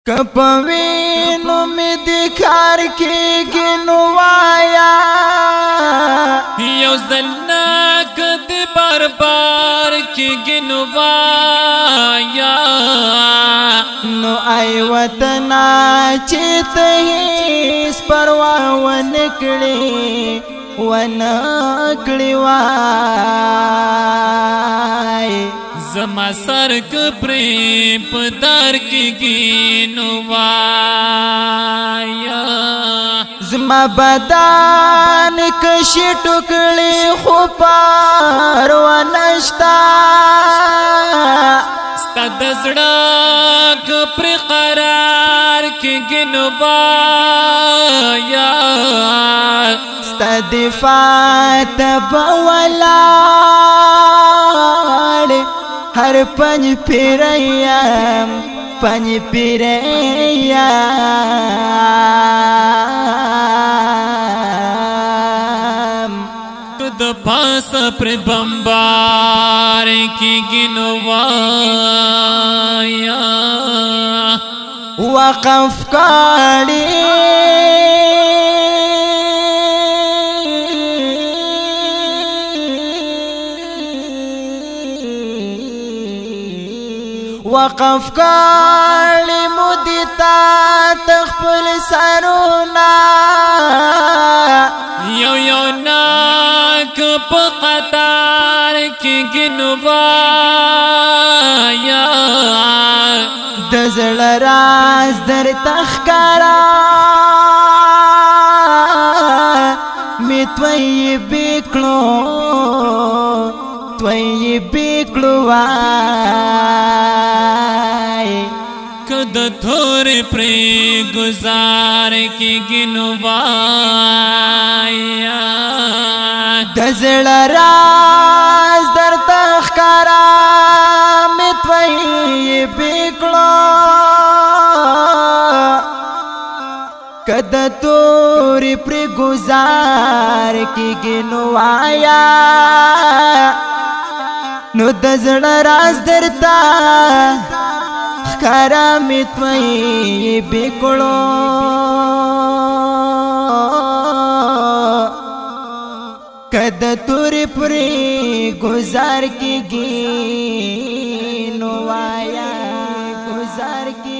کپوینو می دکھار کی گنوایا یو زلناک دی بار بار کی گنوایا نو ای وطنا چیت ہیس پرواہ ونکڑی ونکڑی وائی زما سرک پریم پدار کی گینوایا زما بدان کشی ٹکڑی خوپار ونشتا ستا دزڑاک پر قرار کی گینوایا ستا دفاع تبولار ہر پنج پیریم پنج پیریم کد پاس پر بمبار کی گنوایا وقف کاری وقف کالی مدتا تخپل سرونا یو یو ناک پا قطار کی گنوایا دزل راز در تخکارا می توی بیکلو توی بیکلو وائی کد تھور پری گزار کی گنوایا دزل راز در تخکارا می توی بیکلو کد توری پری گزار کی گنوایا نو دزل راز درتا خکارا می توی بیکلو کد توری پری گزار کی گنوایا گزار کی